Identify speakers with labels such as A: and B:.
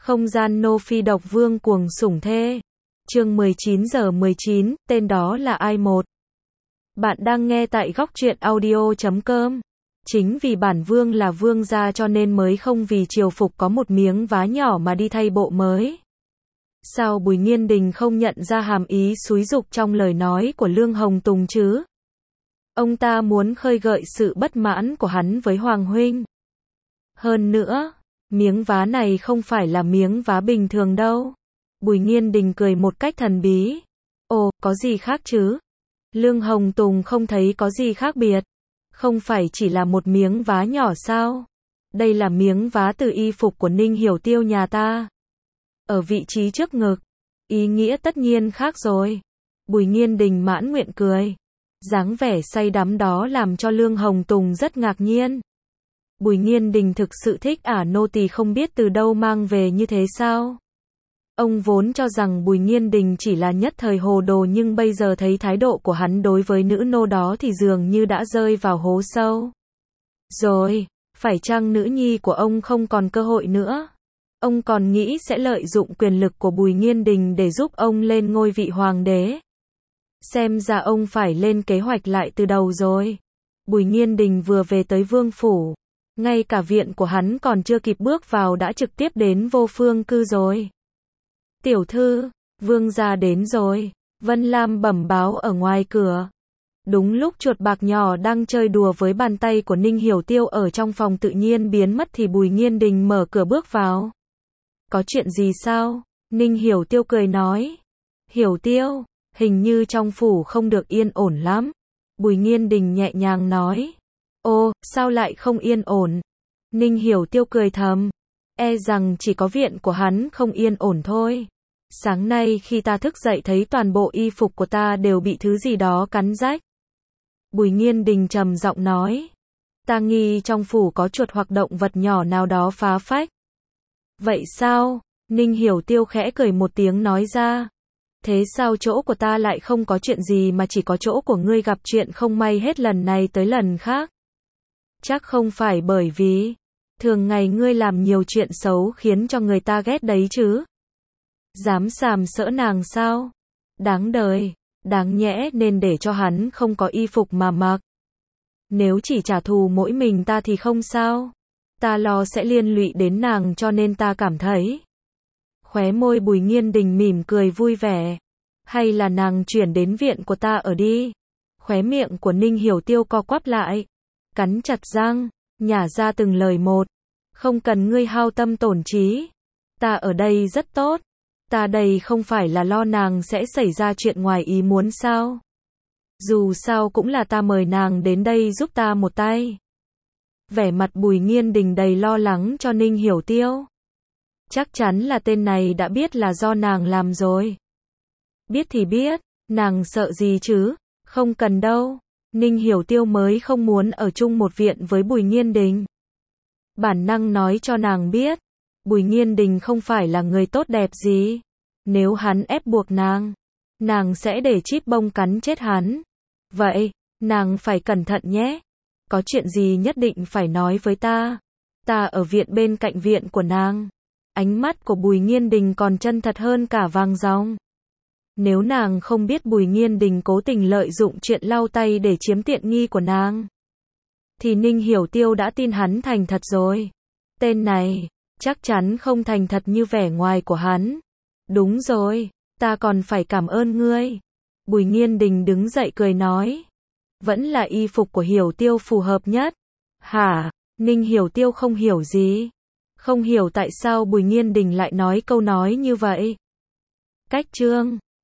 A: Không gian nô phi độc vương cuồng sủng thê. Chương 19:19, tên đó là ai một? Bạn đang nghe tại góc truyện audio.com. Chính vì bản vương là vương gia cho nên mới không vì triều phục có một miếng vá nhỏ mà đi thay bộ mới. Sao Bùi Nghiên Đình không nhận ra hàm ý xúi giục trong lời nói của Lương Hồng Tùng chứ? Ông ta muốn khơi gợi sự bất mãn của hắn với Hoàng huynh. Hơn nữa, miếng vá này không phải là miếng vá bình thường đâu. Bùi Nghiên Đình cười một cách thần bí. Ồ, có gì khác chứ? Lương Hồng Tùng không thấy có gì khác biệt. Không phải chỉ là một miếng vá nhỏ sao? Đây là miếng vá từ y phục của Ninh Hiểu Tiêu nhà ta. Ở vị trí trước ngực. Ý nghĩa tất nhiên khác rồi. Bùi Nghiên Đình mãn nguyện cười. Dáng vẻ say đắm đó làm cho Lương Hồng Tùng rất ngạc nhiên. Bùi Nghiên Đình thực sự thích ả nô tỳ không biết từ đâu mang về như thế sao? Ông vốn cho rằng Bùi Nghiên Đình chỉ là nhất thời hồ đồ, nhưng bây giờ thấy thái độ của hắn đối với nữ nô đó thì dường như đã rơi vào hố sâu. Rồi, phải chăng nữ nhi của ông không còn cơ hội nữa? Ông còn nghĩ sẽ lợi dụng quyền lực của Bùi Nghiên Đình để giúp ông lên ngôi vị hoàng đế. Xem ra ông phải lên kế hoạch lại từ đầu rồi. Bùi Nghiên Đình vừa về tới vương phủ. Ngay cả viện của hắn còn chưa kịp bước vào đã trực tiếp đến Vô Phương Cư rồi. Tiểu thư, vương gia đến rồi. Vân Lam bẩm báo ở ngoài cửa. Đúng lúc chuột bạc nhỏ đang chơi đùa với bàn tay của Ninh Hiểu Tiêu ở trong phòng tự nhiên biến mất thì Bùi Nghiên Đình mở cửa bước vào. Có chuyện gì sao? Ninh Hiểu Tiêu cười nói. Hiểu Tiêu, hình như trong phủ không được yên ổn lắm. Bùi Nghiên Đình nhẹ nhàng nói. Ô, sao lại không yên ổn? Ninh Hiểu Tiêu cười thầm. E rằng chỉ có viện của hắn không yên ổn thôi. Sáng nay khi ta thức dậy thấy toàn bộ y phục của ta đều bị thứ gì đó cắn rách. Bùi Nghiên Đình trầm giọng nói. Ta nghi trong phủ có chuột hoặc động vật nhỏ nào đó phá phách. Vậy sao? Ninh Hiểu Tiêu khẽ cười một tiếng nói ra. Thế sao chỗ của ta lại không có chuyện gì mà chỉ có chỗ của ngươi gặp chuyện không may hết lần này tới lần khác? Chắc không phải bởi vì thường ngày ngươi làm nhiều chuyện xấu khiến cho người ta ghét đấy chứ? Dám sàm sỡ nàng sao? Đáng đời, đáng nhẽ nên để cho hắn không có y phục mà mặc. Nếu chỉ trả thù mỗi mình ta thì không sao. Ta lo sẽ liên lụy đến nàng cho nên ta cảm thấy. Khóe môi Bùi Nghiên Đình mỉm cười vui vẻ. Hay là nàng chuyển đến viện của ta ở đi. Khóe miệng của Ninh Hiểu Tiêu co quắp lại. Cắn chặt răng, nhả ra từng lời một. Không cần ngươi hao tâm tổn trí. Ta ở đây rất tốt. Ta đây không phải là lo nàng sẽ xảy ra chuyện ngoài ý muốn sao? Dù sao cũng là ta mời nàng đến đây giúp ta một tay. Vẻ mặt Bùi Nghiên Đình đầy lo lắng cho Ninh Hiểu Tiêu. Chắc chắn là tên này đã biết là do nàng làm rồi. Biết thì biết, nàng sợ gì chứ? Không cần đâu. Ninh Hiểu Tiêu mới không muốn ở chung một viện với Bùi Nghiên Đình. Bản năng nói cho nàng biết, Bùi Nghiên Đình không phải là người tốt đẹp gì. Nếu hắn ép buộc nàng sẽ để chip bông cắn chết hắn. Vậy, nàng phải cẩn thận nhé. Có chuyện gì nhất định phải nói với ta. Ta ở viện bên cạnh viện của nàng. Ánh mắt của Bùi Nghiên Đình còn chân thật hơn cả vàng ròng. Nếu nàng không biết Bùi Nghiên Đình cố tình lợi dụng chuyện lau tay để chiếm tiện nghi của nàng, thì Ninh Hiểu Tiêu đã tin hắn thành thật rồi. Tên này, chắc chắn không thành thật như vẻ ngoài của hắn. Đúng rồi, ta còn phải cảm ơn ngươi. Bùi Nghiên Đình đứng dậy cười nói. Vẫn là y phục của Hiểu Tiêu phù hợp nhất. Hả? Ninh Hiểu Tiêu không hiểu gì. Không hiểu tại sao Bùi Nghiên Đình lại nói câu nói như vậy. Cách chương